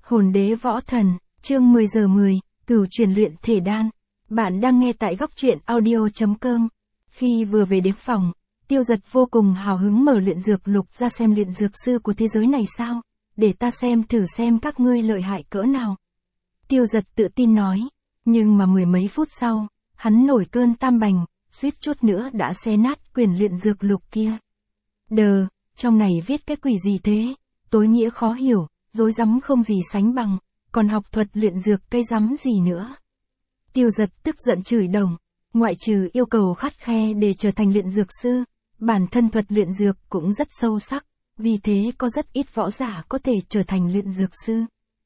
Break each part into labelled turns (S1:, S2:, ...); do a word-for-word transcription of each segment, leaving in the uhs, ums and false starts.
S1: Hồn đế võ thần, chương mười giờ mười, cửu truyền luyện thể đan. Bạn đang nghe tại góc truyện audio chấm com. Khi vừa về đến phòng, Tiêu Dật vô cùng hào hứng mở luyện dược lục ra xem luyện dược sư của thế giới này sao, để ta xem thử xem các ngươi lợi hại cỡ nào. Tiêu Dật tự tin nói, nhưng mà mười mấy phút sau, hắn nổi cơn tam bành, suýt chút nữa đã xé nát quyển luyện dược lục kia. Đờ, trong này viết cái quỷ gì thế, tối nghĩa khó hiểu, rối rắm không gì sánh bằng, còn học thuật luyện dược cây rắm gì nữa. Tiêu Dật tức giận chửi đồng, ngoại trừ yêu cầu khắt khe để trở thành luyện dược sư, bản thân thuật luyện dược cũng rất sâu sắc, vì thế có rất ít võ giả có thể trở thành luyện dược sư.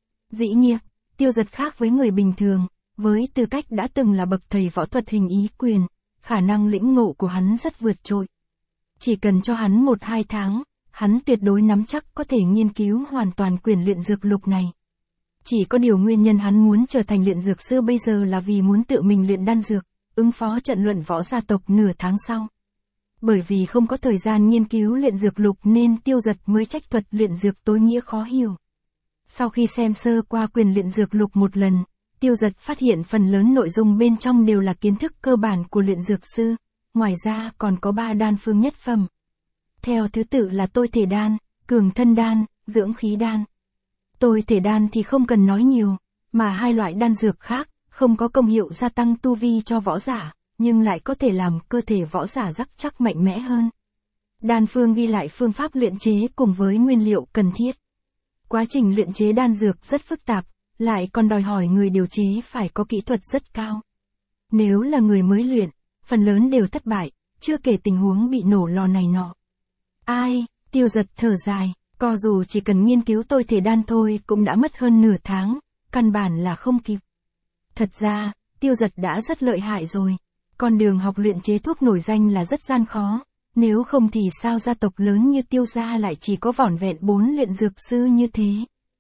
S1: Dĩ nhiên, Tiêu Dật khác với người bình thường, với tư cách đã từng là bậc thầy võ thuật hình ý quyền, khả năng lĩnh ngộ của hắn rất vượt trội. Chỉ cần cho hắn một hai tháng, hắn tuyệt đối nắm chắc có thể nghiên cứu hoàn toàn quyển luyện dược lục này. Chỉ có điều nguyên nhân hắn muốn trở thành luyện dược sư bây giờ là vì muốn tự mình luyện đan dược, ứng phó trận luận võ gia tộc nửa tháng sau. Bởi vì không có thời gian nghiên cứu luyện dược lục nên Tiêu Dật mới trách thuật luyện dược tối nghĩa khó hiểu. Sau khi xem sơ qua quyển luyện dược lục một lần, Tiêu Dật phát hiện phần lớn nội dung bên trong đều là kiến thức cơ bản của luyện dược sư, ngoài ra còn có ba đan phương nhất phẩm. Theo thứ tự là tôi thể đan, cường thân đan, dưỡng khí đan. Tôi thể đan thì không cần nói nhiều, mà hai loại đan dược khác, không có công hiệu gia tăng tu vi cho võ giả, nhưng lại có thể làm cơ thể võ giả rắc chắc mạnh mẽ hơn. Đan phương ghi lại phương pháp luyện chế cùng với nguyên liệu cần thiết. Quá trình luyện chế đan dược rất phức tạp, lại còn đòi hỏi người điều chế phải có kỹ thuật rất cao. Nếu là người mới luyện, phần lớn đều thất bại, chưa kể tình huống bị nổ lò này nọ. Ai, Tiêu Dật thở dài, co dù chỉ cần nghiên cứu tôi thể đan thôi cũng đã mất hơn nửa tháng, căn bản là không kịp. Thật ra, Tiêu Dật đã rất lợi hại rồi, con đường học luyện chế thuốc nổi danh là rất gian khó, nếu không thì sao gia tộc lớn như Tiêu gia lại chỉ có vỏn vẹn bốn luyện dược sư như thế.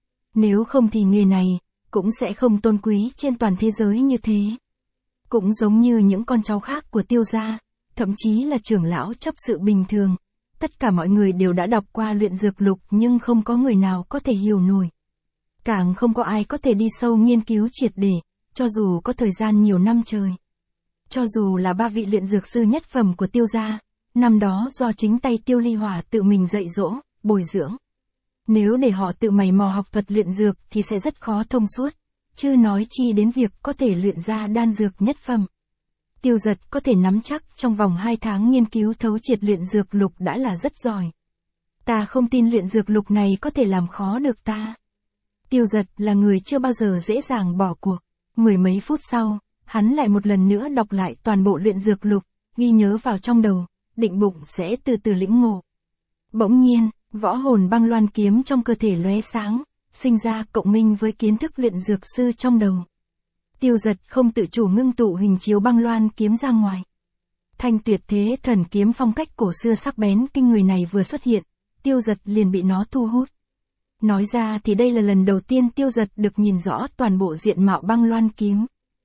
S1: Nếu không thì nghề này, cũng sẽ không tôn quý trên toàn thế giới như thế. Cũng giống như những con cháu khác của Tiêu gia, thậm chí là trưởng lão chấp sự bình thường. Tất cả mọi người đều đã đọc qua luyện dược lục nhưng không có người nào có thể hiểu nổi. Càng không có ai có thể đi sâu nghiên cứu triệt để, cho dù có thời gian nhiều năm trời. Cho dù là ba vị luyện dược sư nhất phẩm của Tiêu gia, năm đó do chính tay Tiêu Ly Hỏa tự mình dạy dỗ, bồi dưỡng. Nếu để họ tự mày mò học thuật luyện dược thì sẽ rất khó thông suốt, chứ nói chi đến việc có thể luyện ra đan dược nhất phẩm. Tiêu Dật có thể nắm chắc trong vòng hai tháng nghiên cứu thấu triệt luyện dược lục đã là rất giỏi. Ta không tin luyện dược lục này có thể làm khó được ta. Tiêu Dật là người chưa bao giờ dễ dàng bỏ cuộc. Mười mấy phút sau, hắn lại một lần nữa đọc lại toàn bộ luyện dược lục, ghi nhớ vào trong đầu, định bụng sẽ từ từ lĩnh ngộ. Bỗng nhiên, võ hồn băng loan kiếm trong cơ thể lóe sáng, sinh ra cộng minh với kiến thức luyện dược sư trong đầu. Tiêu Dật không tự chủ ngưng tụ hình chiếu băng loan kiếm ra ngoài. Thanh tuyệt thế thần kiếm phong cách cổ xưa sắc bén kinh người này vừa xuất hiện, Tiêu Dật liền bị nó thu hút. Nói ra thì đây là lần đầu tiên Tiêu Dật được nhìn rõ toàn bộ diện mạo băng loan kiếm.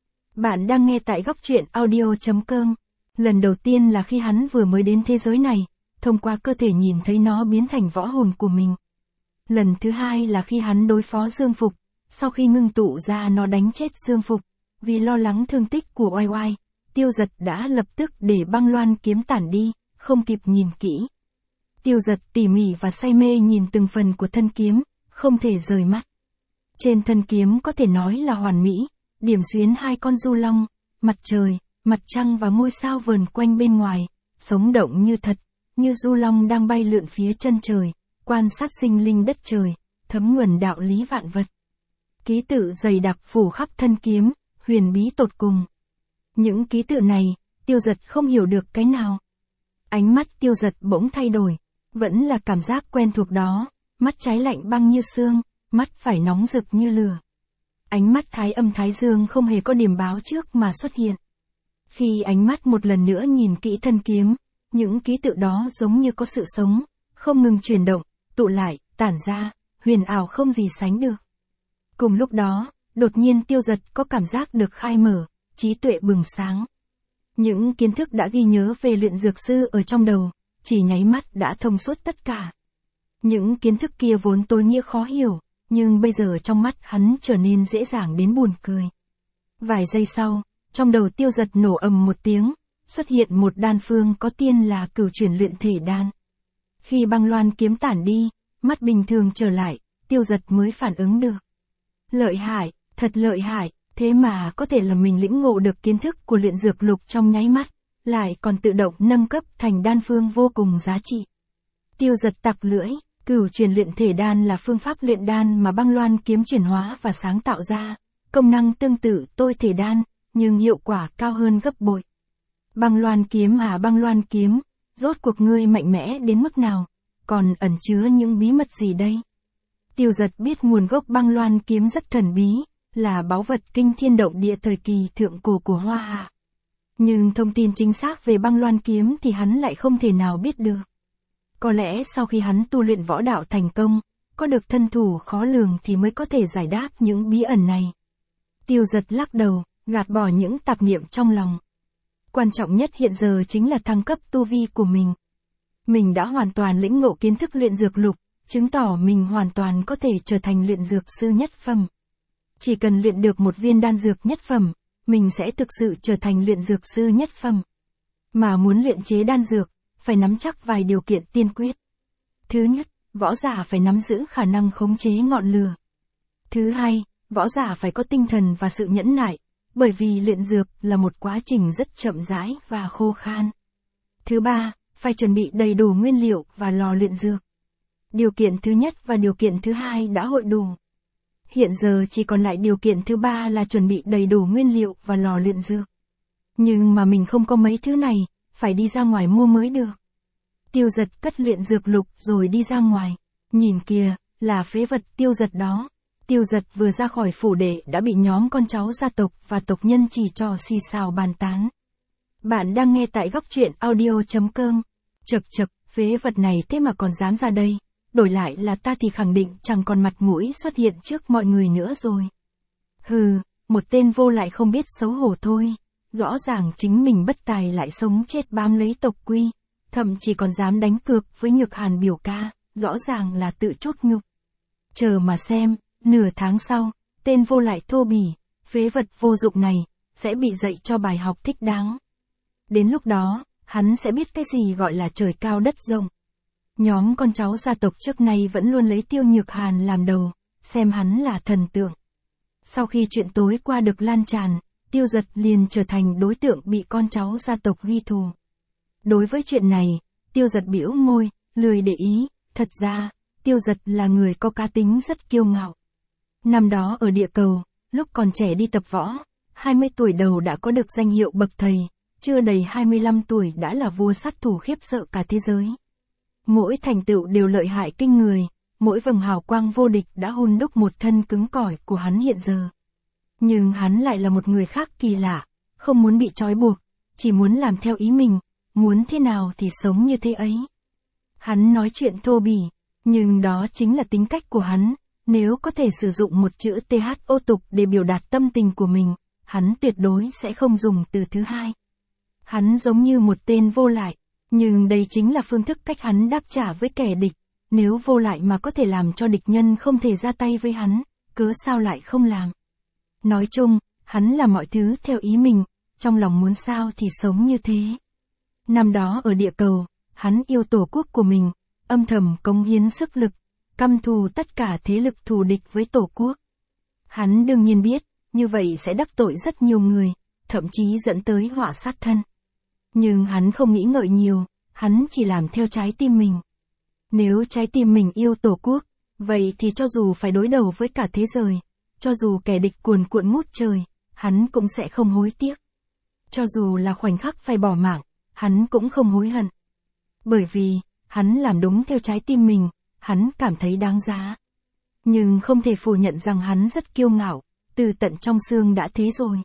S1: Bạn đang nghe tại góc truyện audio chấm com. Lần đầu tiên là khi hắn vừa mới đến thế giới này, thông qua cơ thể nhìn thấy nó biến thành võ hồn của mình. Lần thứ hai là khi hắn đối phó Dương Phục, sau khi ngưng tụ ra nó đánh chết Dương Phục, vì lo lắng thương tích của Oai Oai, Tiêu Dật đã lập tức để băng loan kiếm tản đi, không kịp nhìn kỹ. Tiêu Dật tỉ mỉ và say mê nhìn từng phần của thân kiếm, không thể rời mắt. Trên thân kiếm có thể nói là hoàn mỹ, điểm xuyến hai con du long, mặt trời, mặt trăng và ngôi sao vờn quanh bên ngoài, sống động như thật, như du long đang bay lượn phía chân trời, quan sát sinh linh đất trời, thấm nhuần đạo lý vạn vật. Ký tự dày đặc phủ khắp thân kiếm, huyền bí tột cùng. Những ký tự này, Tiêu Dật không hiểu được cái nào. Ánh mắt Tiêu Dật bỗng thay đổi, vẫn là cảm giác quen thuộc đó, mắt trái lạnh băng như xương, mắt phải nóng rực như lửa. Ánh mắt thái âm thái dương không hề có điểm báo trước mà xuất hiện. Khi ánh mắt một lần nữa nhìn kỹ thân kiếm, những ký tự đó giống như có sự sống, không ngừng chuyển động, tụ lại, tản ra, huyền ảo không gì sánh được. Cùng lúc đó, đột nhiên Tiêu Dật có cảm giác được khai mở, trí tuệ bừng sáng. Những kiến thức đã ghi nhớ về luyện dược sư ở trong đầu, chỉ nháy mắt đã thông suốt tất cả. Những kiến thức kia vốn tối nghĩa khó hiểu, nhưng bây giờ trong mắt hắn trở nên dễ dàng đến buồn cười. Vài giây sau, trong đầu Tiêu Giật nổ ầm một tiếng, xuất hiện một đan phương có tên là Cửu Chuyển Luyện Thể Đan. Khi băng loan kiếm tản đi, mắt bình thường trở lại, Tiêu Giật mới phản ứng được. Lợi hại, thật lợi hại, thế mà có thể là mình lĩnh ngộ được kiến thức của luyện dược lục trong nháy mắt, lại còn tự động nâng cấp thành đan phương vô cùng giá trị. Tiêu Giật tặc lưỡi, Cửu Chuyển Luyện Thể Đan là phương pháp luyện đan mà băng loan kiếm chuyển hóa và sáng tạo ra, công năng tương tự tôi thể đan, nhưng hiệu quả cao hơn gấp bội. Băng loan kiếm à băng loan kiếm, rốt cuộc ngươi mạnh mẽ đến mức nào, còn ẩn chứa những bí mật gì đây? Tiêu Giật biết nguồn gốc băng loan kiếm rất thần bí, là báu vật kinh thiên động địa thời kỳ thượng cổ của Hoa Hạ. Nhưng thông tin chính xác về băng loan kiếm thì hắn lại không thể nào biết được. Có lẽ sau khi hắn tu luyện võ đạo thành công, có được thân thủ khó lường thì mới có thể giải đáp những bí ẩn này. Tiêu Giật lắc đầu, gạt bỏ những tạp niệm trong lòng. Quan trọng nhất hiện giờ chính là thăng cấp tu vi của mình. Mình đã hoàn toàn lĩnh ngộ kiến thức luyện dược lục, chứng tỏ mình hoàn toàn có thể trở thành luyện dược sư nhất phẩm. Chỉ cần luyện được một viên đan dược nhất phẩm, mình sẽ thực sự trở thành luyện dược sư nhất phẩm. Mà muốn luyện chế đan dược, phải nắm chắc vài điều kiện tiên quyết. Thứ nhất, võ giả phải nắm giữ khả năng khống chế ngọn lửa. Thứ hai, võ giả phải có tinh thần và sự nhẫn nại, bởi vì luyện dược là một quá trình rất chậm rãi và khô khan. Thứ ba, phải chuẩn bị đầy đủ nguyên liệu và lò luyện dược. Điều kiện thứ nhất và điều kiện thứ hai đã hội đủ. Hiện giờ chỉ còn lại điều kiện thứ ba là chuẩn bị đầy đủ nguyên liệu và lò luyện dược. Nhưng mà mình không có mấy thứ này, phải đi ra ngoài mua mới được. Tiêu Giật cất luyện dược lục rồi đi ra ngoài. Nhìn kìa, là phế vật Tiêu Giật đó. Tiêu Giật vừa ra khỏi phủ đệ đã bị nhóm con cháu gia tộc và tộc nhân chỉ trò xì xào bàn tán. Bạn đang nghe tại góc truyện audio chấm com. Chật chật, phế vật này thế mà còn dám ra đây. Đổi lại là ta thì khẳng định chẳng còn mặt mũi xuất hiện trước mọi người nữa rồi. Hừ, một tên vô lại không biết xấu hổ thôi. Rõ ràng chính mình bất tài lại sống chết bám lấy tộc quy. Thậm chí còn dám đánh cược với Nhược Hàn biểu ca, rõ ràng là tự chuốc nhục. Chờ mà xem, nửa tháng sau, tên vô lại thô bỉ, phế vật vô dụng này, sẽ bị dạy cho bài học thích đáng. Đến lúc đó, hắn sẽ biết cái gì gọi là trời cao đất rộng. Nhóm con cháu gia tộc trước nay vẫn luôn lấy Tiêu Nhược Hàn làm đầu, xem hắn là thần tượng. Sau khi chuyện tối qua được lan tràn, Tiêu Giật liền trở thành đối tượng bị con cháu gia tộc ghi thù. Đối với chuyện này, Tiêu Giật bĩu môi, lười để ý, thật ra, Tiêu Giật là người có cá tính rất kiêu ngạo. Năm đó ở địa cầu, lúc còn trẻ đi tập võ, hai mươi tuổi đầu đã có được danh hiệu bậc thầy, chưa đầy hai mươi lăm tuổi đã là vua sát thủ khiếp sợ cả thế giới. Mỗi thành tựu đều lợi hại kinh người, mỗi vầng hào quang vô địch đã hun đúc một thân cứng cỏi của hắn hiện giờ. Nhưng hắn lại là một người khác kỳ lạ, không muốn bị trói buộc, chỉ muốn làm theo ý mình, muốn thế nào thì sống như thế ấy. Hắn nói chuyện thô bỉ, nhưng đó chính là tính cách của hắn, nếu có thể sử dụng một chữ th ô tục để biểu đạt tâm tình của mình, hắn tuyệt đối sẽ không dùng từ thứ hai. Hắn giống như một tên vô lại, nhưng đây chính là phương thức cách hắn đáp trả với kẻ địch, nếu vô lại mà có thể làm cho địch nhân không thể ra tay với hắn, cớ sao lại không làm. Nói chung, hắn làm mọi thứ theo ý mình, trong lòng muốn sao thì sống như thế. Năm đó ở địa cầu, hắn yêu tổ quốc của mình, âm thầm cống hiến sức lực, căm thù tất cả thế lực thù địch với tổ quốc. Hắn đương nhiên biết, như vậy sẽ đắc tội rất nhiều người, thậm chí dẫn tới họa sát thân. Nhưng hắn không nghĩ ngợi nhiều, hắn chỉ làm theo trái tim mình. Nếu trái tim mình yêu tổ quốc, vậy thì cho dù phải đối đầu với cả thế giới, cho dù kẻ địch cuồn cuộn ngút trời, hắn cũng sẽ không hối tiếc. Cho dù là khoảnh khắc phải bỏ mạng, hắn cũng không hối hận. Bởi vì, hắn làm đúng theo trái tim mình, hắn cảm thấy đáng giá. Nhưng không thể phủ nhận rằng hắn rất kiêu ngạo, từ tận trong xương đã thế rồi.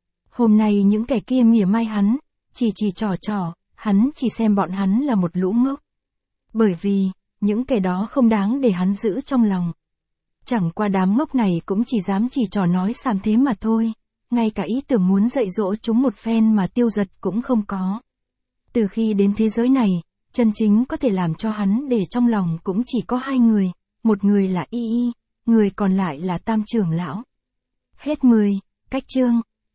S1: Hôm nay những kẻ kia mỉa mai hắn, chỉ chỉ trò trò, hắn chỉ xem bọn hắn là một lũ ngốc. Bởi vì, những kẻ đó không đáng để hắn giữ trong lòng. Chẳng qua đám ngốc này cũng chỉ dám chỉ trò nói xàm thế mà thôi, ngay cả ý tưởng muốn dạy dỗ chúng một phen mà Tiêu Giật cũng không có. Từ khi đến thế giới này, chân chính có thể làm cho hắn để trong lòng cũng chỉ có hai người, một người là Y Y, người còn lại là tam trưởng lão. Hết mười, cách chương.